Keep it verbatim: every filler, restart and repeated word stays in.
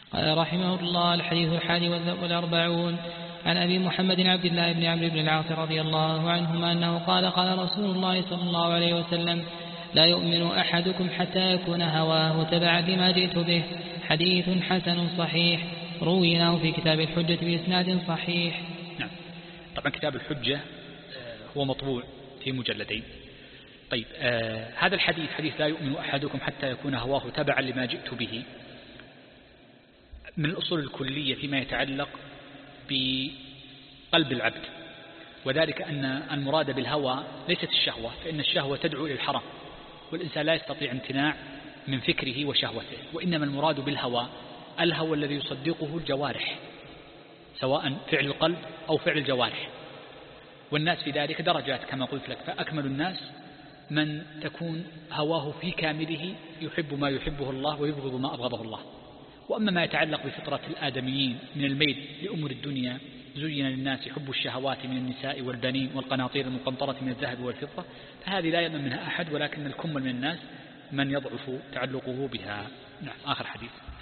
قال رحمه الله: الحديث الحادي والأربعون عن أبي محمد عبد الله بن عمرو بن العاص رضي الله عنهما أنه قال: قال رسول الله صلى الله عليه وسلم: لا يؤمن أحدكم حتى يكون هواه تبعا لما جئت به. حديث حسن صحيح، رويناه في كتاب الحجة بإسناد صحيح. نعم. طبعا كتاب الحجة هو مطبوع في مجلدين. طيب آه هذا الحديث حديث لا يؤمن أحدكم حتى يكون هواه تبعا لما جئت به من الأصول الكلية فيما يتعلق بقلب العبد، وذلك أن المراد بالهوى ليست الشهوة، فإن الشهوة تدعو إلى الحرام والإنسان لا يستطيع امتناع من فكره وشهوته، وإنما المراد بالهوى الهوى الذي يصدقه الجوارح، سواء فعل القلب أو فعل الجوارح. والناس في ذلك درجات كما قلت لك، فأكمل الناس من تكون هواه في كامله يحب ما يحبه الله ويبغض ما أبغضه الله. وأما ما يتعلق بفطرة الآدميين من الميل لأمور الدنيا، زين للناس حب الشهوات من النساء والبنين والقناطير المقنطرة من الذهب والفضة، فهذه لا يؤمن منها أحد، ولكن الكم من الناس من يضعف تعلقه بها. نعم. آخر حديث.